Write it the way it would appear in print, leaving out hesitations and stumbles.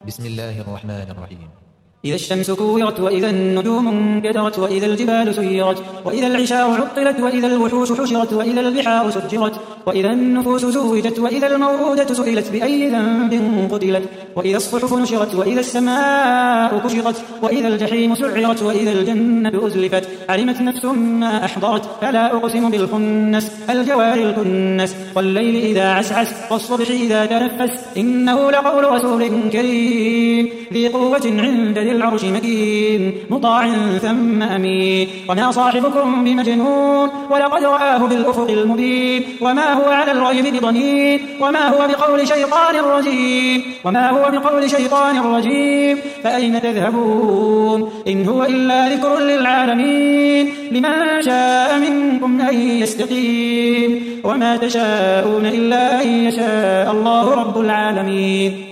بسم الله الرحمن الرحيم. إذا الشمس كورت وإذا النجوم انكدرت وإذا الجبال سيرت وإذا العشار عطلت وإذا الوحوش حشرت وإذا البحار سجرت وإذا النفوس زوجت وإذا الموءودة سئلت بأي ذنب قتلت وإذا الصحف نشرت وإذا السماء كشطت وإذا الجحيم سعرت وإذا الجنة أزلفت علمت نفس ما أحضرت فلا أقسم بالخنس الجوار الكنس والليل إذا عسعس والصبح إذا تنفس إنه لقول رسول كريم ذي قوة عند ذي العرش مكين مطاع ثم أمين وما صاحبكم بمجنون ولقد رآه بالأفق المبين وما هو على الغيب بضنين وما هو بقول شيطان رجيم فأين تذهبون إن هو إلا ذكر للعالمين لمن شاء منكم أن يستقيم وما تشاءون إلا أن يشاء الله رب العالمين.